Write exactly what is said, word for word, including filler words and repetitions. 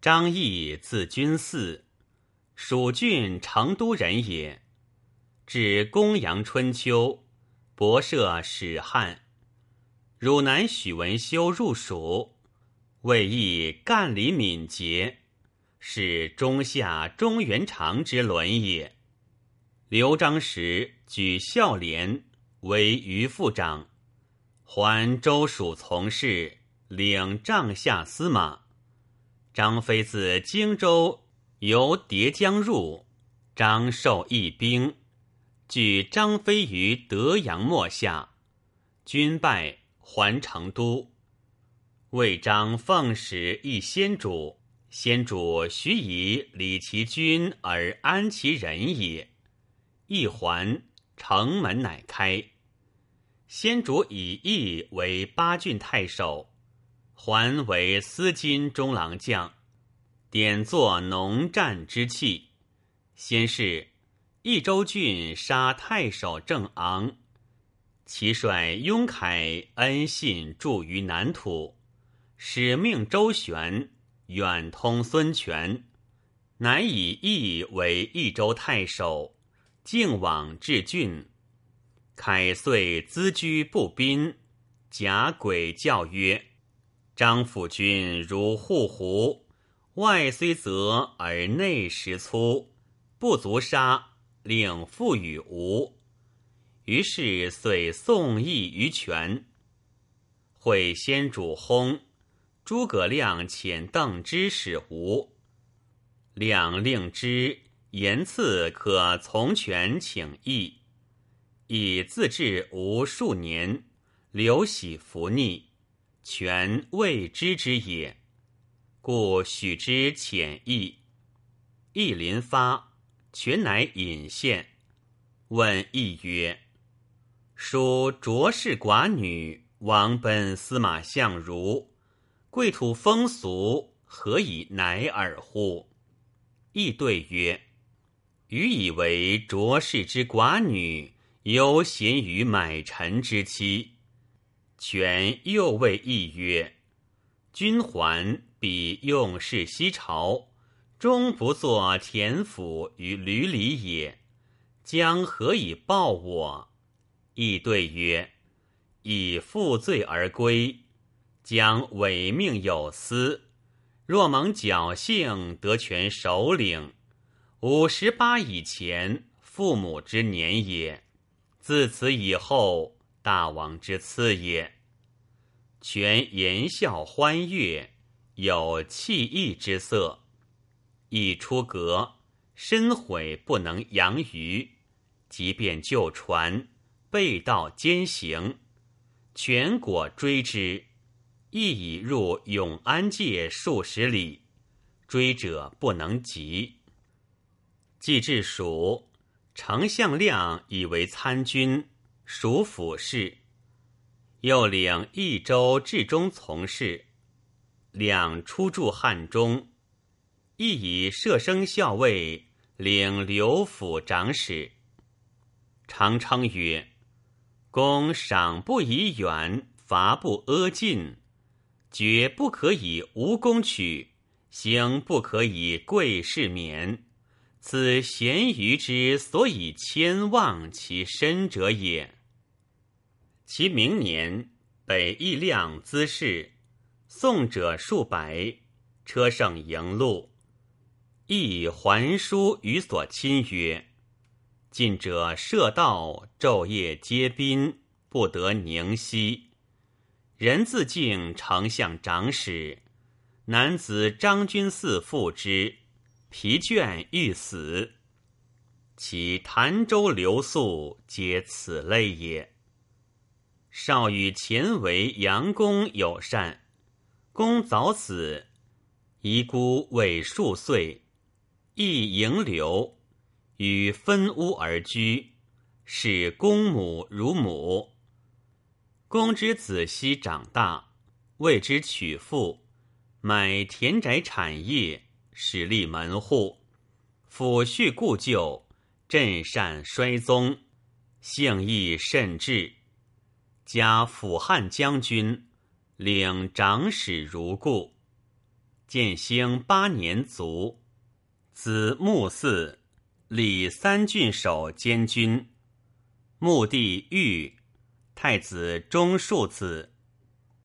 张毅字君嗣，蜀郡成都人也。至公羊春秋，博涉史汉。汝南许文修入蜀，为亦干理敏捷，是中夏中原长之伦也。刘璋时举孝廉为余副长，还州属从事，领帐下司马。张飞自荆州由叠江入，张授一兵，据张飞于德阳末下，军败，还成都。魏章奉使议先主，先主许以礼其君而安其人也。一还，城门乃开。先主以义为八郡太守，还为司金中郎将，典作农战之器。先是益州郡杀太守郑昂，其率雍凯、恩信驻于南土，使命周旋，远通孙权，乃以义为益州太守，径往治郡。凯遂咨居不宾，假诡教曰：张府君如护胡，外虽责而内实粗，不足杀，令复与吴。于是遂宋义于权。会先主薨，诸葛亮遣邓芝使吴，亮令之言赐可从权请义，以自治吴数年，刘喜服逆，权未知之也，故许之遣义。义临发，权乃引献，问义曰：属卓氏寡女，王奔司马相如，贵土风俗，何以乃尔乎？义对曰：余以为卓氏之寡女，犹贤于买臣之妻。权又谓义曰：君还必用事西朝，终不作田府于闾里也，将何以报我？义对曰：以负罪而归，将违命有司，若蒙侥幸得权首领，五十八以前，父母之年也，自此以后，大王之赐也。权言笑欢悦，有弃义之色。一出阁，深悔不能扬于，即便就传，背道兼行。权果追之，亦已入永安界数十里，追者不能及。既至蜀，丞相亮以为参军，属府事，又领益州治中从事。亮初驻汉中，亦以射生校尉领刘府长史。常称曰：公赏不以远，罚不阿近，决不可以无功取，行不可以贵士免，此贤愚之所以谦望其身者也。其明年，北益亮滋事，宋者数百，车胜迎路。亦还书于所亲曰：近者射道，昼夜皆宾，不得宁息。人自敬丞相长史，男子张君嗣父之，疲倦欲死。其潭州留宿，皆此类也。少与前为杨公友善，公早死，遗孤未数岁，亦迎留，与分屋而居，视公母如母。公之子息长大，为之娶妇，买田宅产业，始立门户，抚恤故旧，镇善衰宗，性义甚至。加辅汉将军，领长史如故。 建兴八年卒。子穆嗣，礼三郡守监军。穆帝愈，太子中庶子，